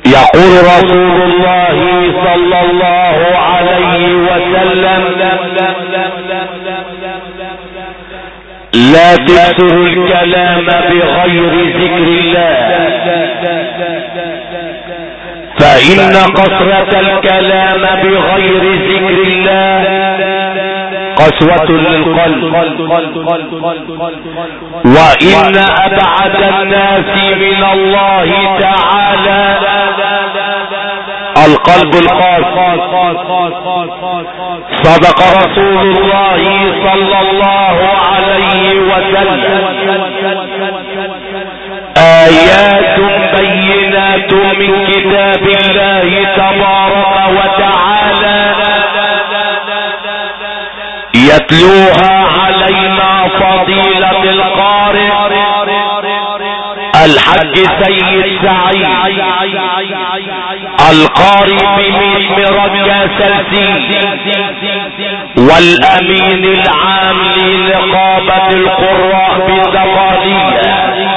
يقول رسول الله صلى الله عليه وسلم: لا تكثروا الكلام بغير ذكر الله، فإن قسرة الكلام بغير ذكر الله قسوة للقلب، وإن أبعد الناس من الله تعالى القلب القاسي. صدق رسول الله صلى الله عليه وسلم: آيات بينات من كتاب الله تبارك وتعالى يتلوها علينا فضيلة القارئ الحج سيد سعيد القارئ بمثل رجاس والأمين العام لنقابة القراء بالدقالية.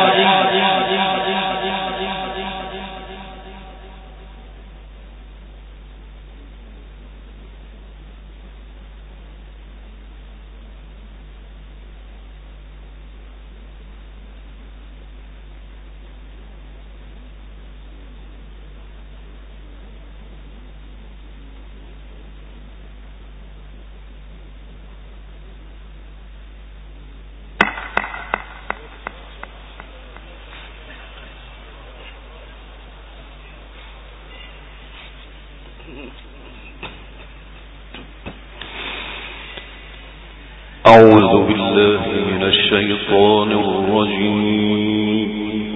أعوذ بالله من الشيطان الرجيم.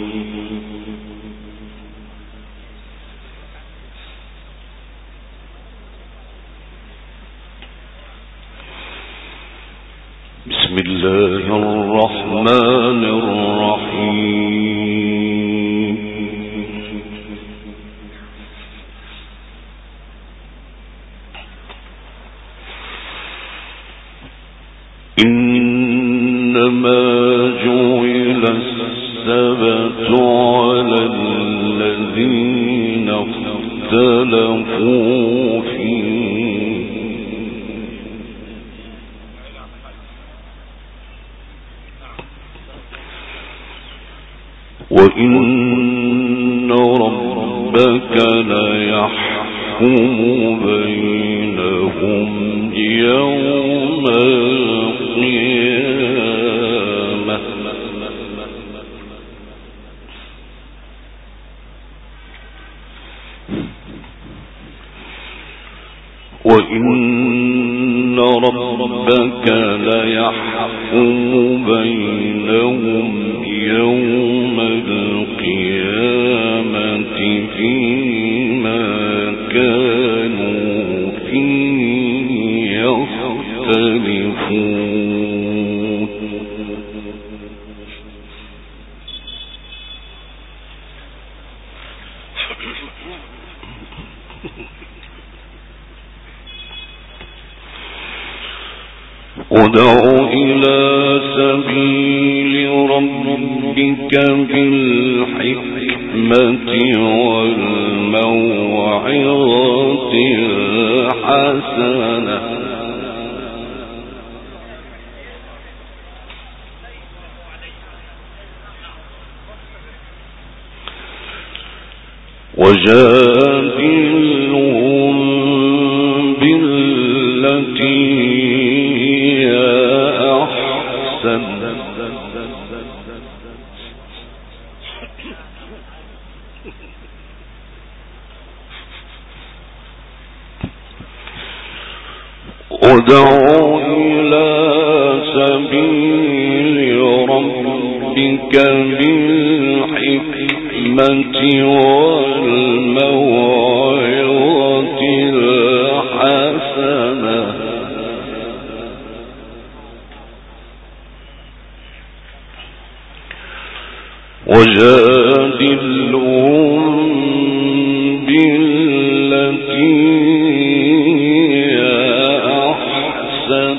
بسم الله الرحمن الرحيم. إنما جعل السبت على الذين اختلفوا فيه، وإن ربك ليحكم بينهم يوم القيامة، وإن ربك ليحكم بينهم يوم القيامة فيما كانوا فيه يختلفون. ادع إلى سبيل ربك بالحكمة والموعظة الحسنة وجادلهم بالتي هي أحسن ادع إلى سبيل ربك بالحكمة والموعظة الحسنة وجادلهم بالتي هي أحسن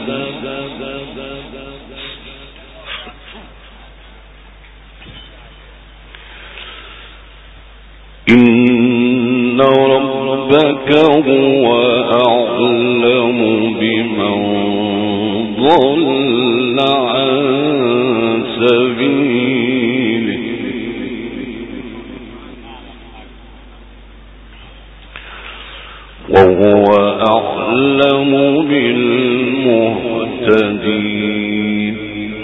إن ربك هو أعلم بمن ضل عن سبيله وهو أعلم بالمهتدين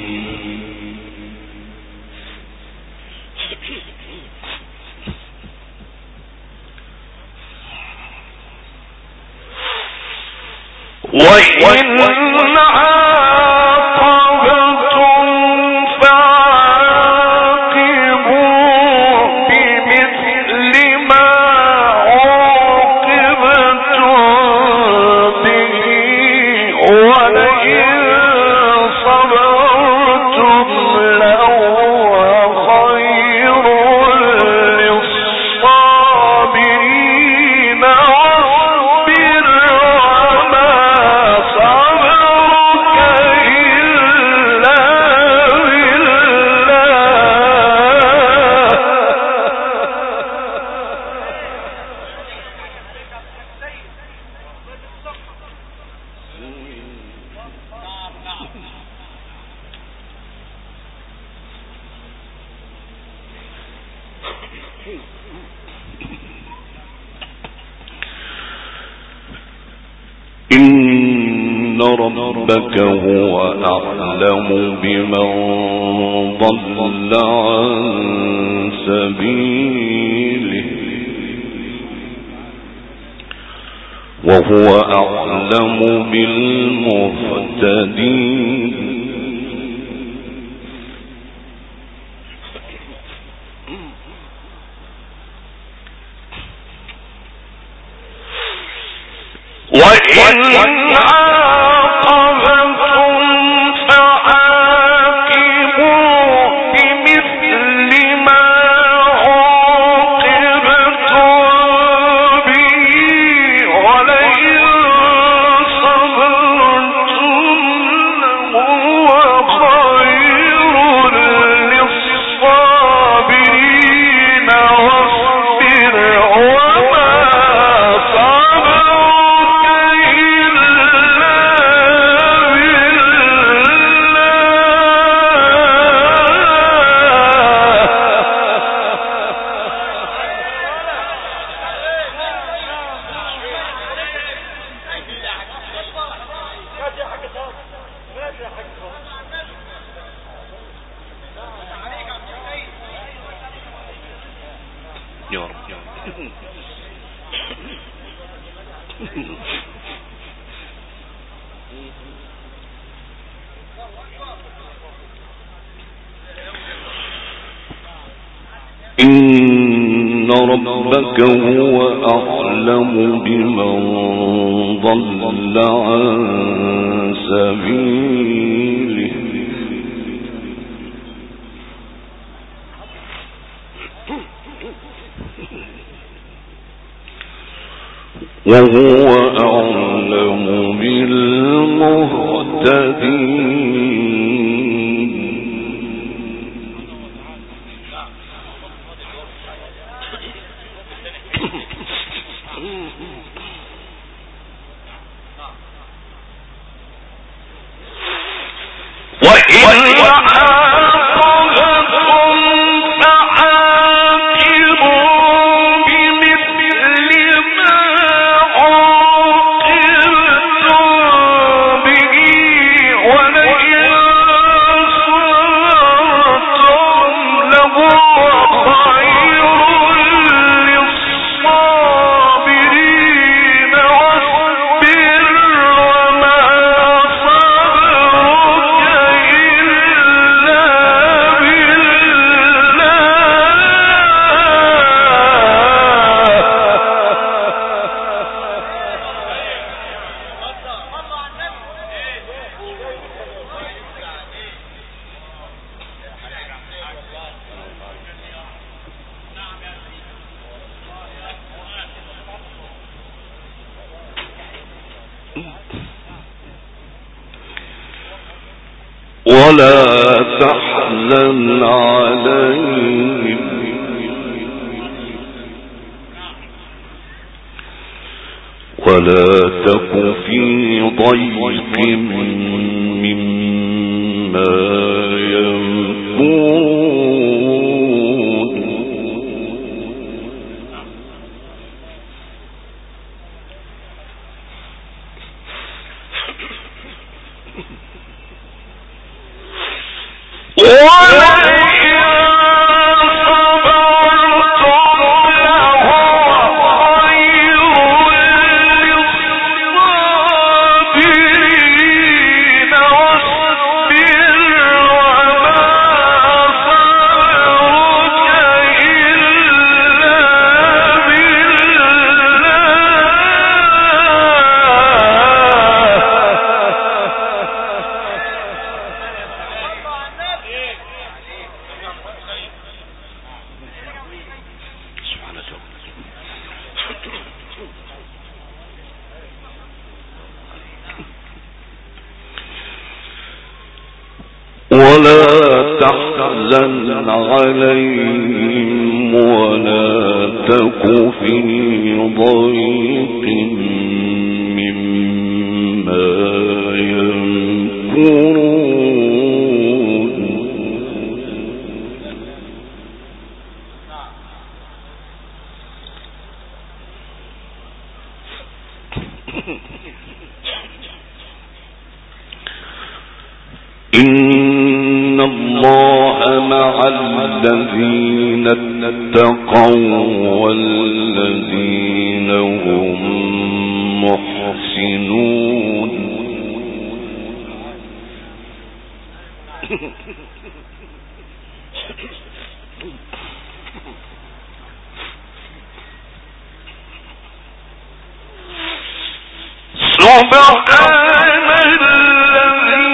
وإن عاقبتم فعاقبوا بمثل ما عوقبتم به ولئن صبرتم لهو خير للصابرين واصبر إن ربك هو أعلم بمن ضل عن سبيله وهو أعلم بالمهتدين وإن عاقبتم فعاقبوا بمثل ما عوقبتم به ولئن صبرتم لهو خير للصابرين واصبر وما إن ربك هو أعلم بمن ضل عن سبيله وهو أعلم بالمهتدين وإن ولا تحزن عليهم ولا تك في ضيق مما يمكرون ولا تحزن عليهم ولا تك في ضيق مما يمكرون إن الله مع الذين اتقوا والذين هم محسنون سبحان الذي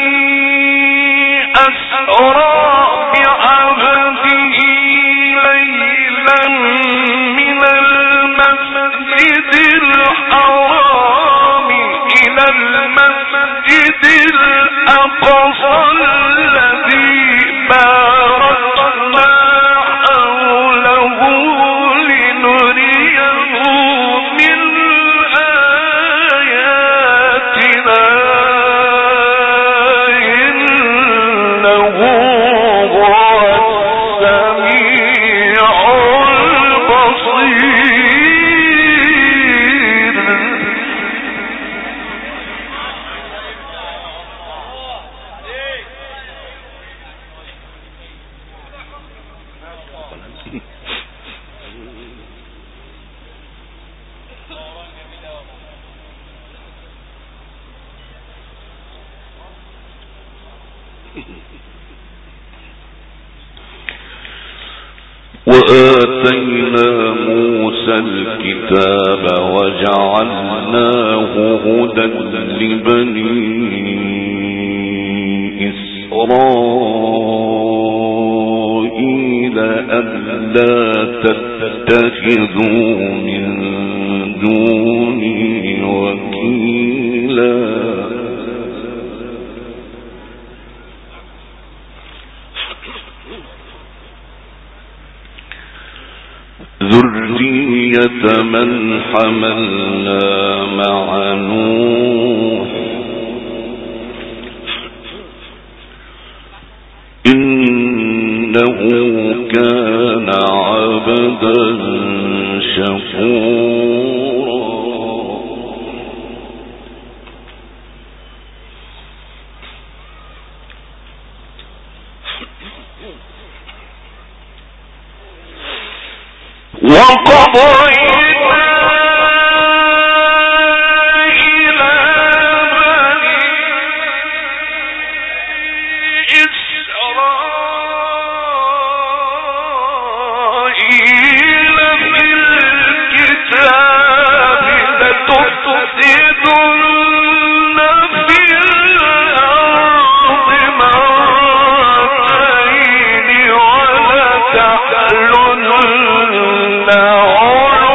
أسرى بعبده ليلا من المسجد الحرام إلى المسجد الأقصى الذي باركنا حوله لنريه من آياتنا إنه هو السميع البصير. وآتينا موسى الكتاب وجعلناه هدى لبني إسرائيل ألا تتخذوا من دوني وكيلا ذرية من حملنا مع نوح إنه كان عبدا شكورا. وقضينا إلى بني إسرائيل في الكتاب لتفسدن في الأرض مرتين ولتعلن علوا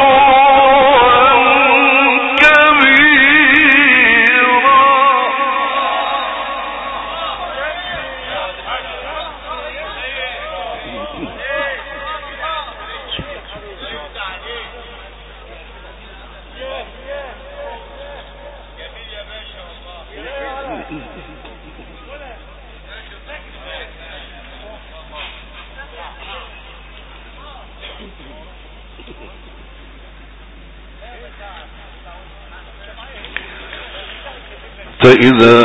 فإذا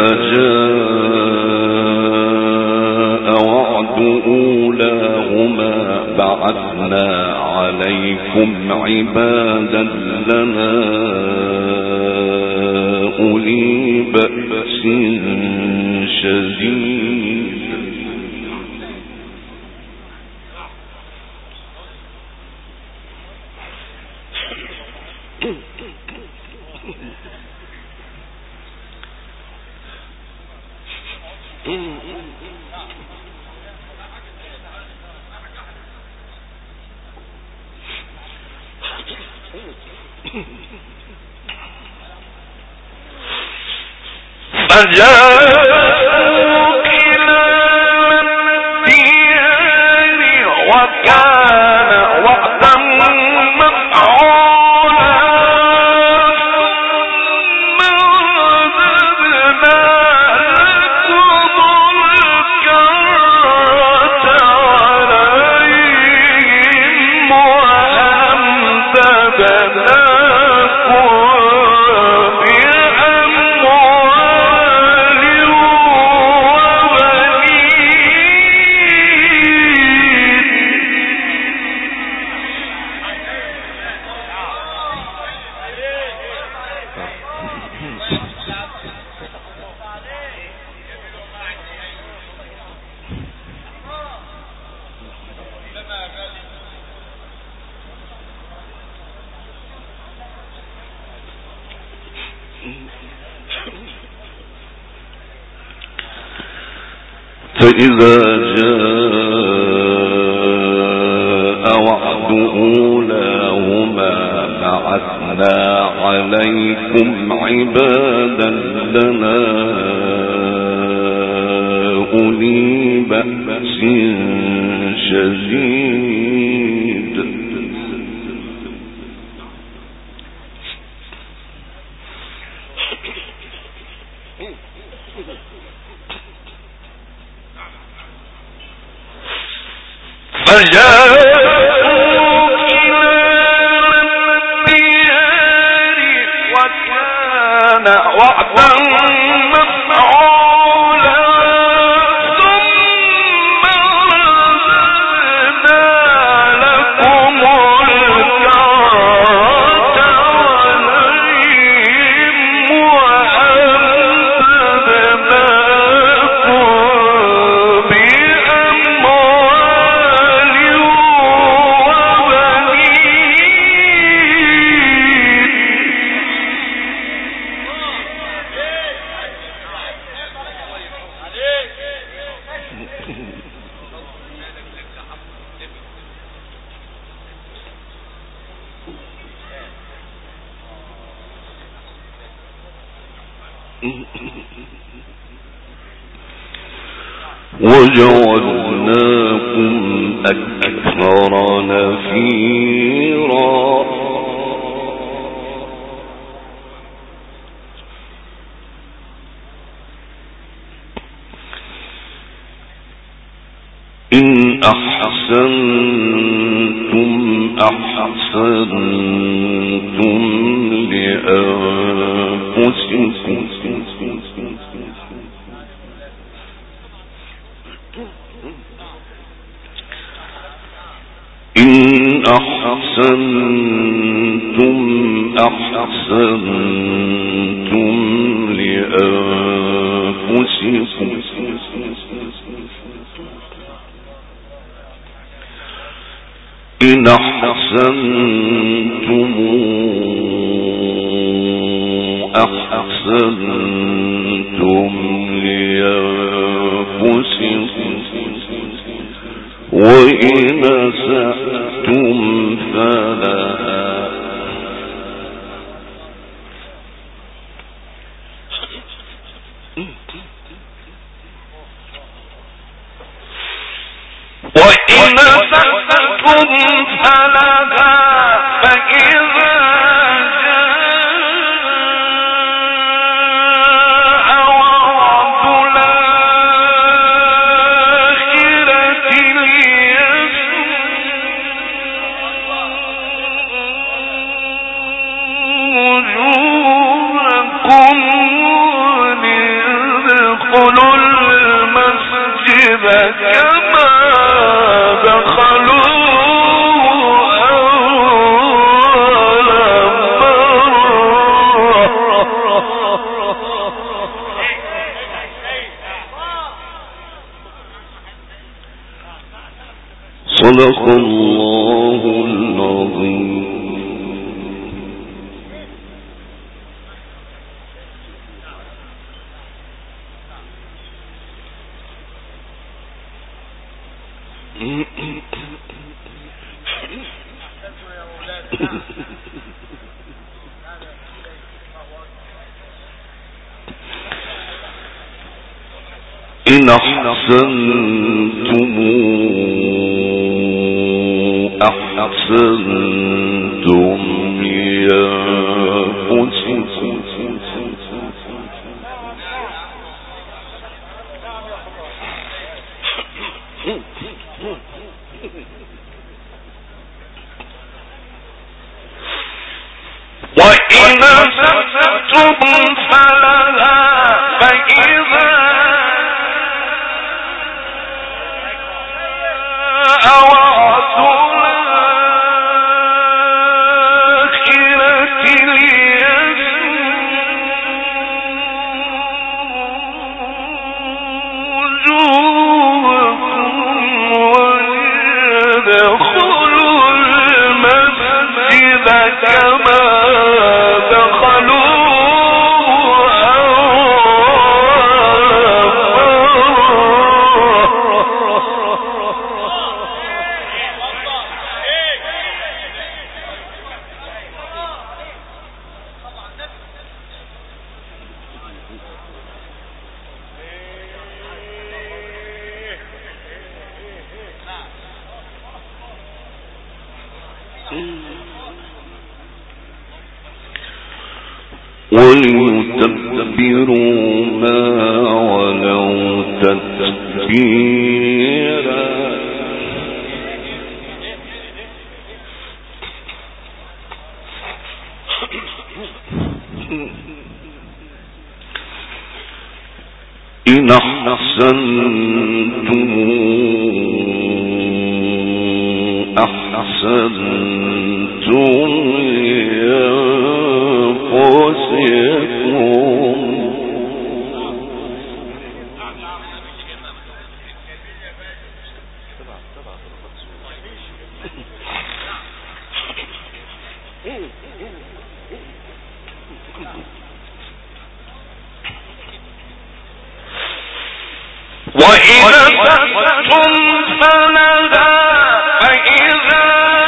جاء وعد أولاهما بعثنا عليكم عبادا لنا أولي بأس شديد فإذا جاء وعد أولاهما بعثنا عليكم عبادا لنا أولي بأس شديد وجعلناكم أكثر نفيرا إن أحسنتم أحسنتم لأنفسكم إن أحسنتم أحسنتم لأنفسكم إن أحسنتم أحسنتم لأنفسكم وإن أسأتم فلها فإذا صدق الله العظيم. إن أحسنتم أحسنتم لأنفسكم وإن أسأتم فلها فإذا أوعدوا الآخرة ليسوجوكم وليدخلوا المسجد كما وليتبروا ما ولوا تتبيرا. إن أحسنتم أحسنتم لأنفسكم وإن أسأتم فلها فإذا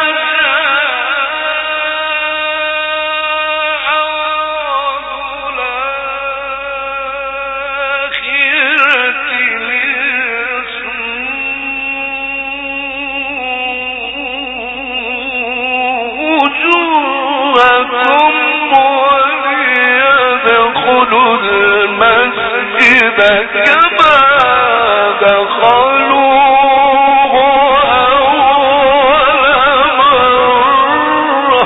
كما دخلوه أول مرة.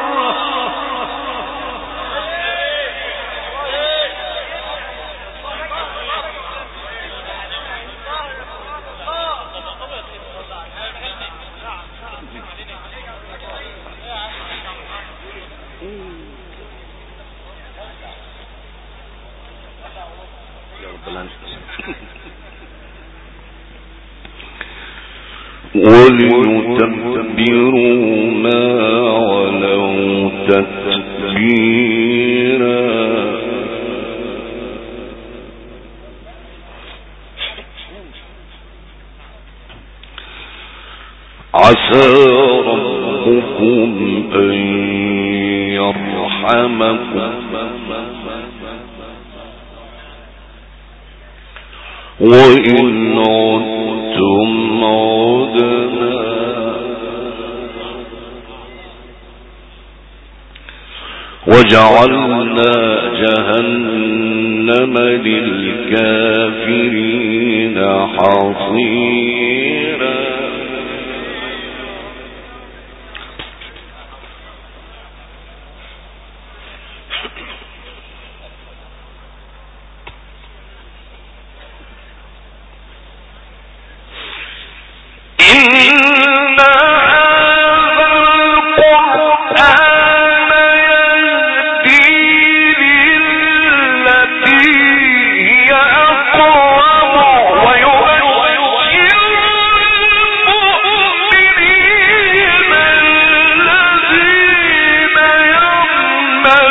وليتبروا ما ولوا تتبيرا. عسى ربكم أن يرحمكم وإن عدتم عدنا وجعلنا جهنم للكافرين حصيرا.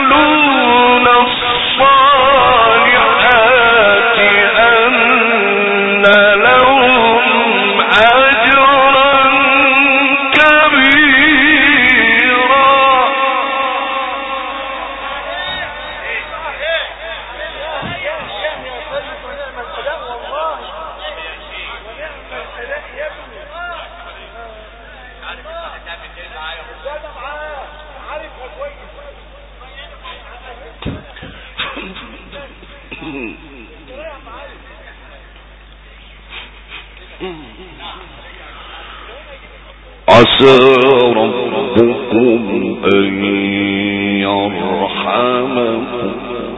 عسى ربكم أن يرحمكم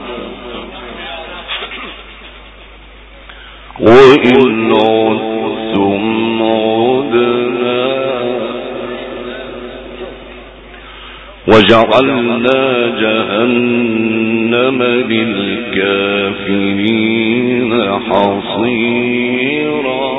وإن عدتم عدنا وجعلنا جهنم للكافرين حصيرا.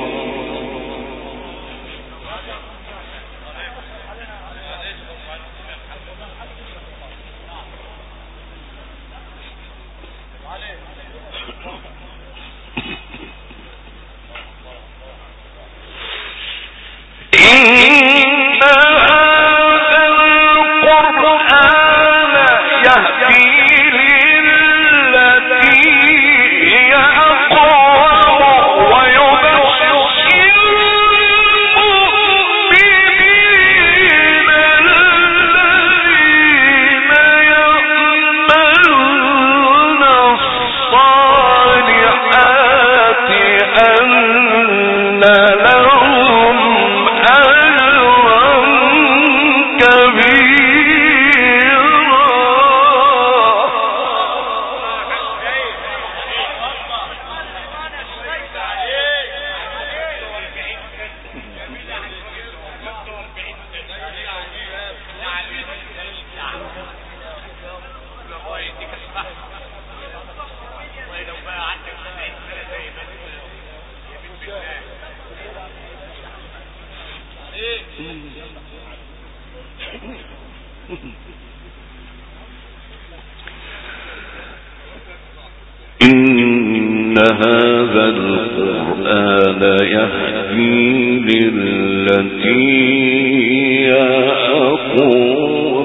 إن هذا القرآن يهدي للتي هي أقوم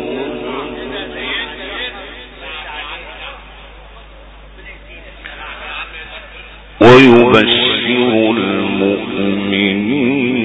ويبشر المؤمنين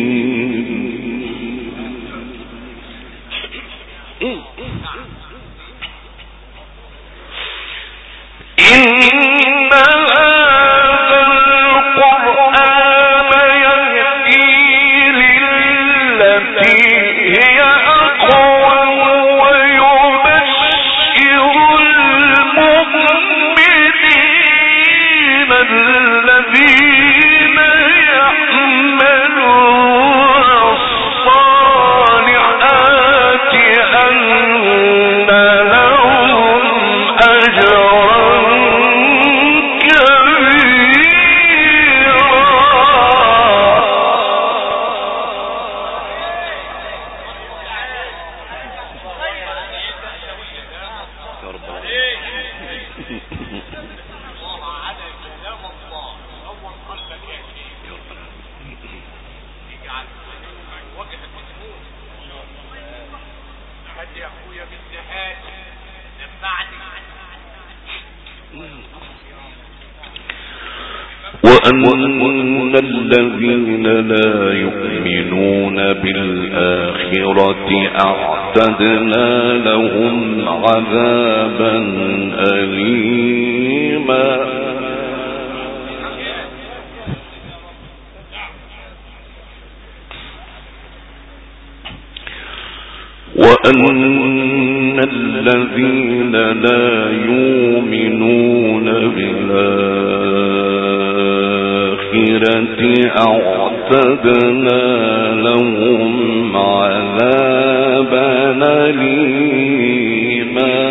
وأن الذين لا يؤمنون بالآخرة أعتدنا لهم عذابا أليما. وأن الذين لا يؤمنون بالآخرة أعتدنا لهم عذابا أليما.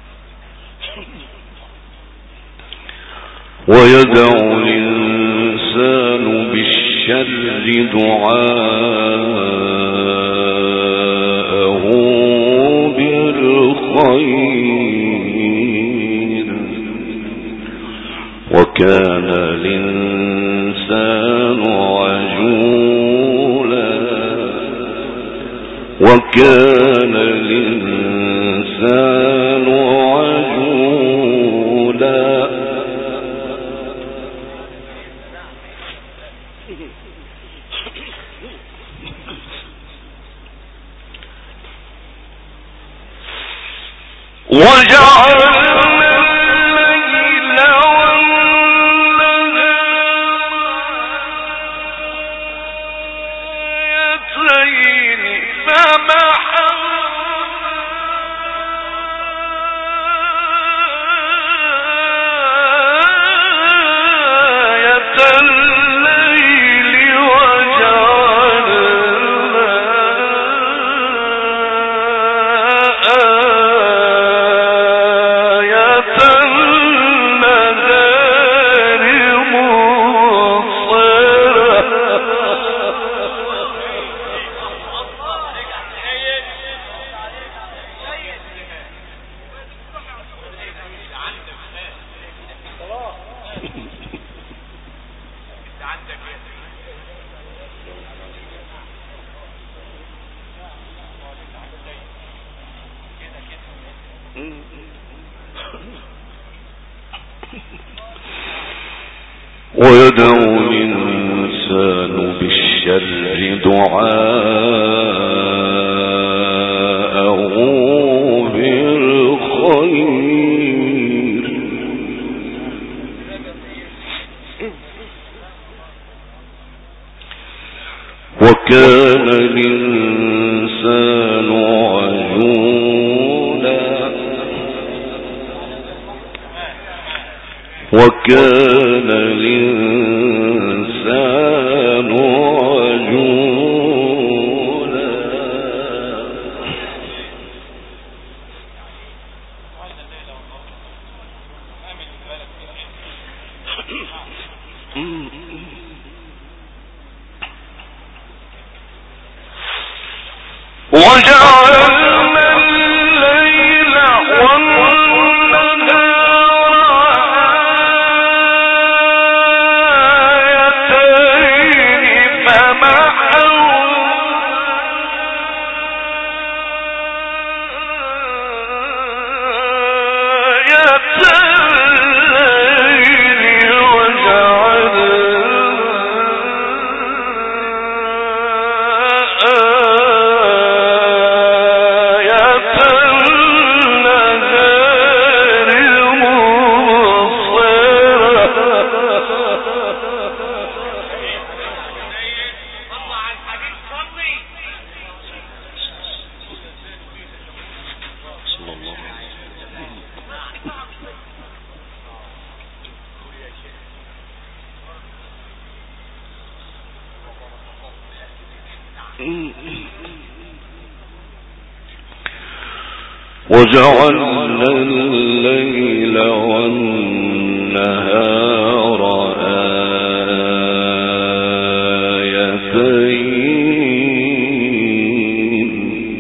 ويدعو الإنسان الإنسان بالشر دعاءه بالخير وكان الإنسان عجولا وكان الإنسان عجولا. ويدعو الإنسان بالشر دعاءه بالخير وكان الإنسان عجولا وكان الإنسان عجولا. وجعلنا الليل والنهار وجعلنا الليل والنهار آيتين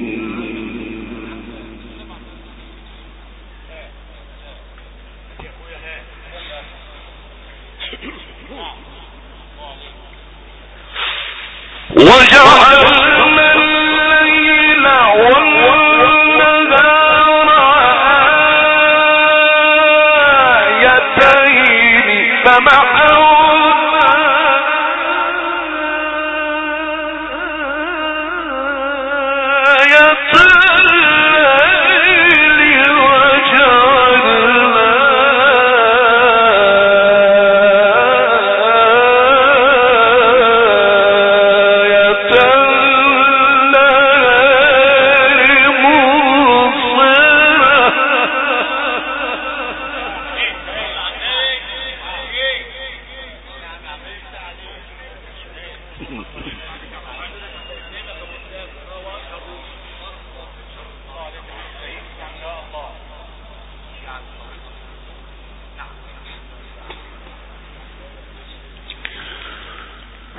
وجعلنا الليل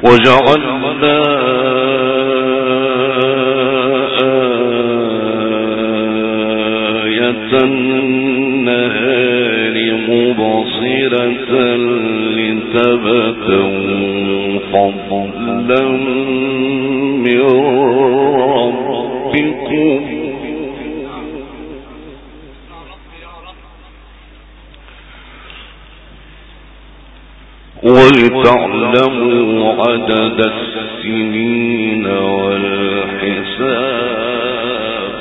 وجعلنا آية النهار مبصرة لتبتغوا فضلا من ربكم ولتعلموا عدد السنين والحساب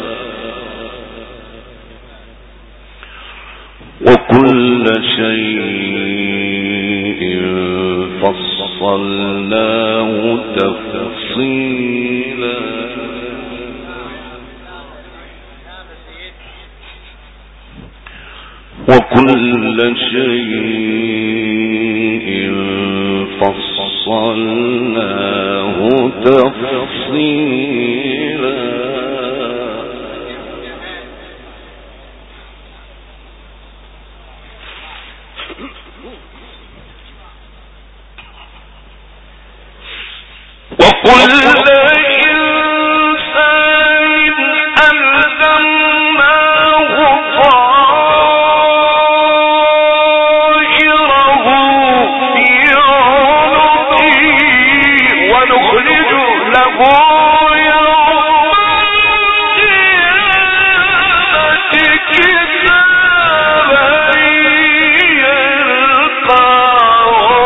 وكل شيء فصلناه تفصيلا وكل شيء فصلناه تفصيلا وكل إنسان ألزمناه طائره في عنقه ونخرج له يوم القيامة كتابا يلقاه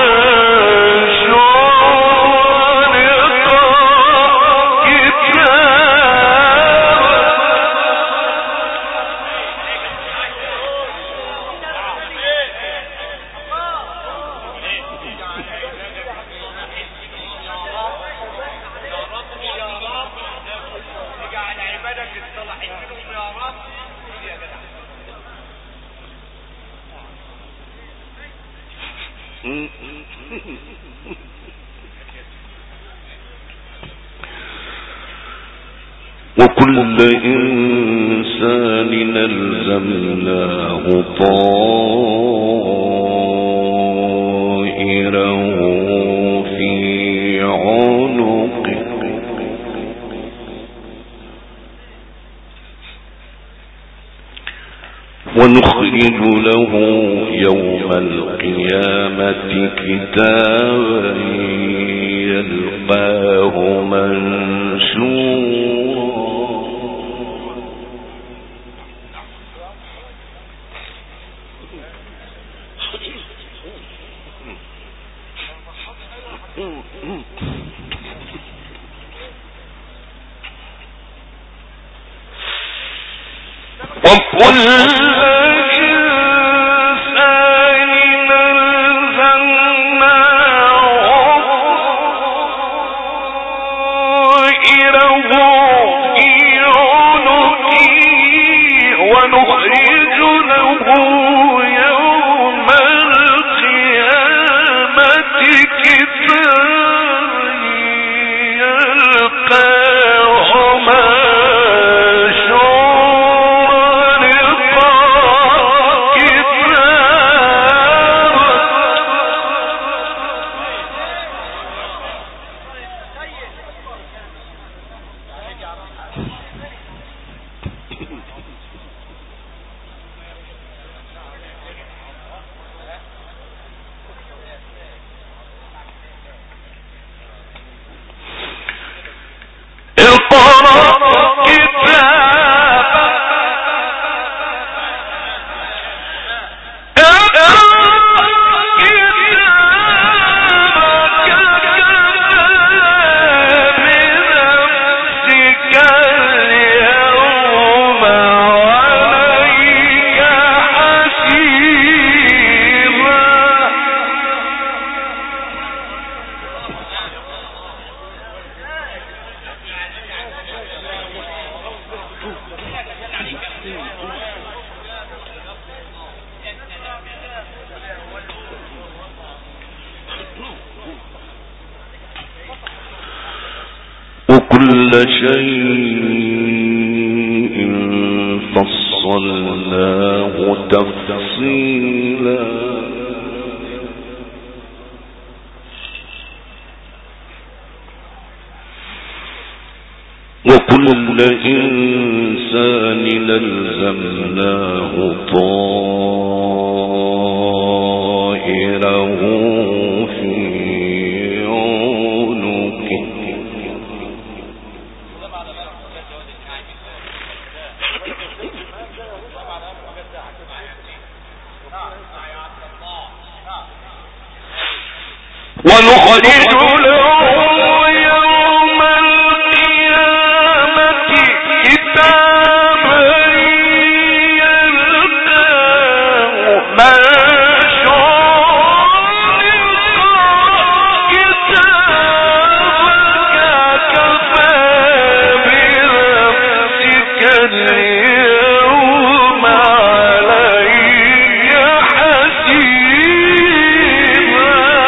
وكل إنسان ألزمناه طائره في عنقه ونخرج له يوم القيامة كتابا يلقاه منشورا وكل إنسان ألزمناه طائره في عنقه ونخرج له يوم القيامة كتابا يلقاه وكل شيء فصلناه تفصيلا وكل إنسان ألزمناه طائره في عنقه ونخرج له يوم القيامة كتابا يلقاه منشورا كتابك كفى بنفسك اليوم عليك حسيبا.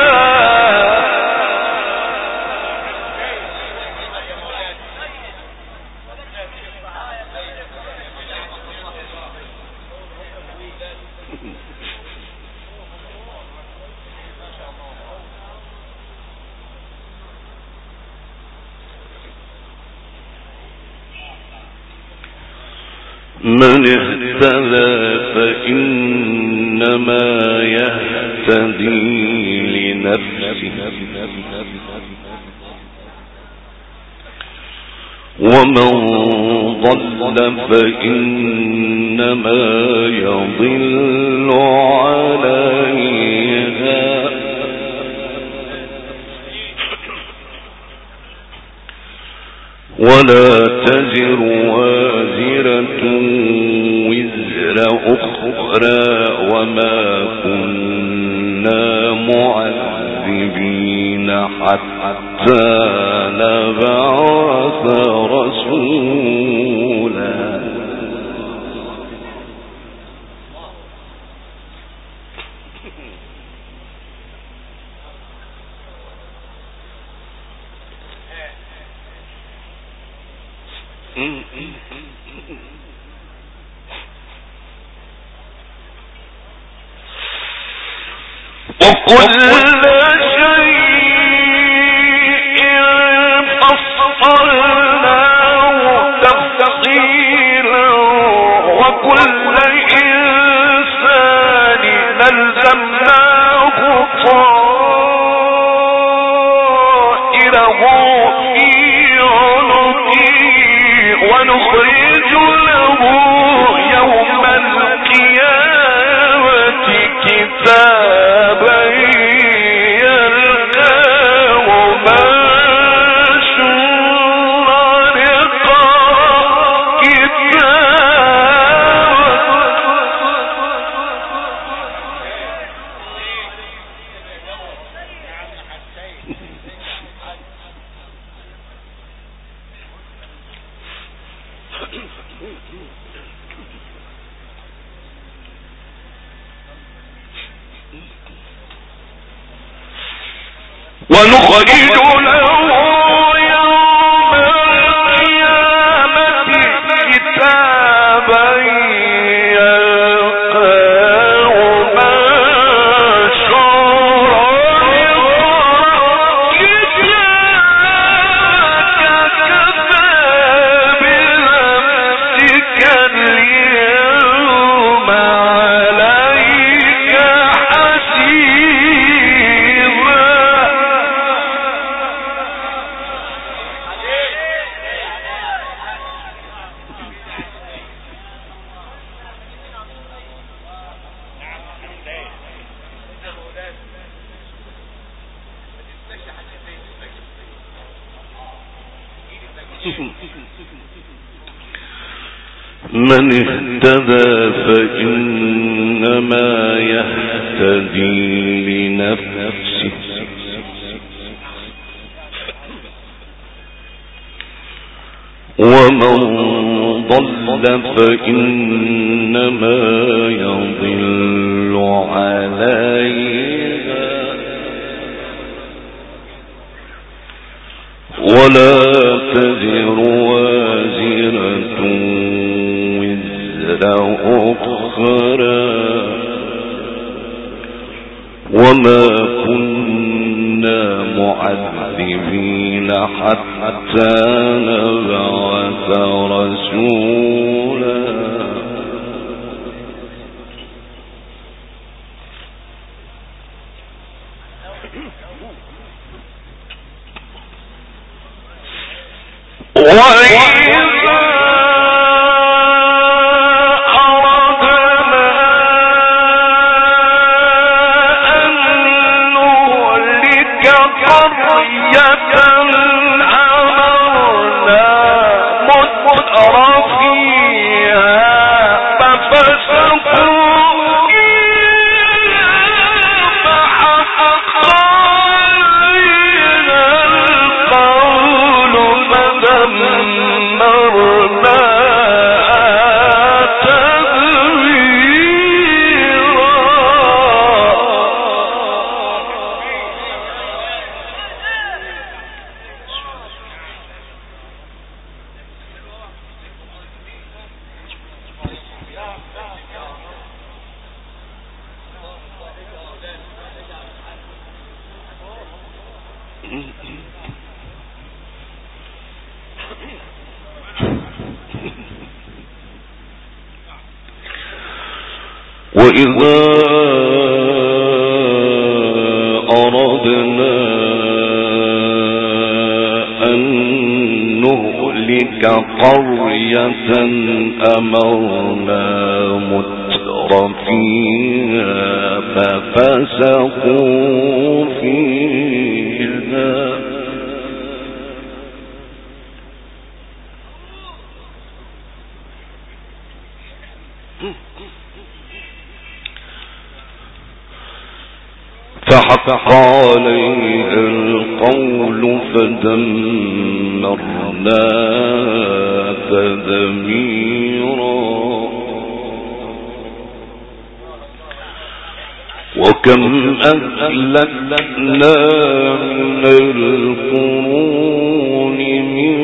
من اهتدى فإنما يهتدي لنفسه ومن ضل فإنما يضل عليها ولا تزر وازرة وزر أخرى وما كنا معذبين حتى نبعث رسولا. وكل شيء فصلناه تفصيلا وكل إنسان ألزمناه طائره في عنقه ونخرج له يوم القيامة كتابا يلقاه منشورا اقرأ ونخرج له يوم القيامة كتابا يلقاه منشورا كتابك كفى بنفسك اليوم عليك حسيبا. من اهتدى فإنما يهتدي لنفسه ومن ضل فإنما يضل عليها ولا تزر وازرة وزر أخرى وما كنا المعذبين حتى نبعث رسولا. وإذا أردنا أن نهلك قرية أمرنا متر فيها ففسقوا فيها فحق عليها القول فدمرنا تدميرا. وكم أهلكنا من القرون من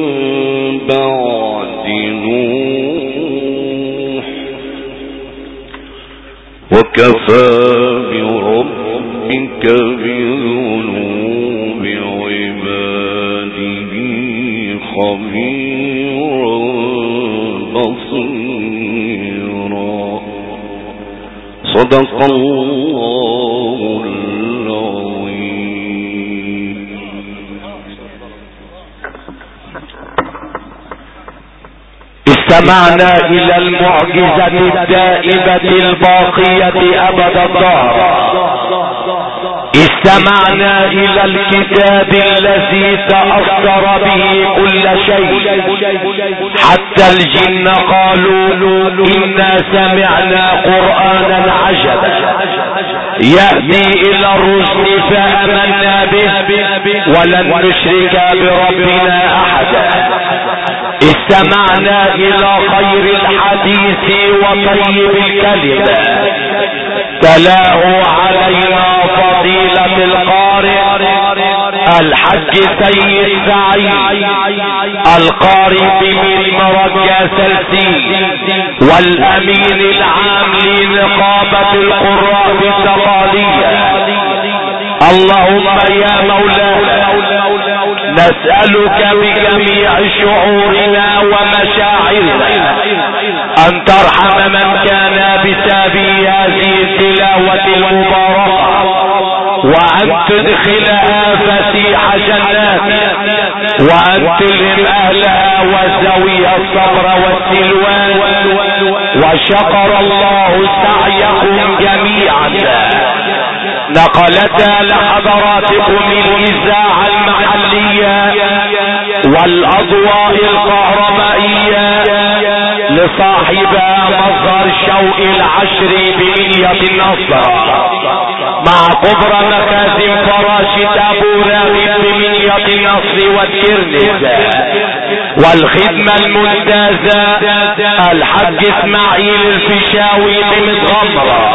بعد نوح وكفى بربك بذنوب عباده خبيرا بصيرا. صدق الله العظيم. استمعنا إلى المعجزة الدائمة الباقية أبد الدهر. استمعنا إلى الكتاب الذي تأثر به كل شيء حتى الجن قالوا إنا سمعنا قرآنا عجبا يهدي إلى الرشد فآمنا به ولن نشرك بربنا أحدا. استمعنا إلى خير الحديث وطيب الكلمة تلاه علينا فضيلة القارئ الحج سيد سعيد القارئ بمن مرجى سلسي والأمين العام لنقابة القراء بالتقالية. اللهم يا مولانا نسألك بجميع شعورنا ومشاعرنا أن ترحم من كان بسبب هذه التلاوة المباركة وأن تدخلها فسيح جناتك وأن تلهم أهلها وزويها الصبر والسلوان. وشكر الله سعيكم جميعا. نقلتها لحضراتكم الإذاعة المحلية والأضواء الكهربائية لصاحبها مظهر شوق العشر بنية النصر مع كبرى مخازن فراشة أبو راغب بنية النصر والكرنس والخدمة الممتازة الحج اسماعيل الفيشاوي بمتغمرة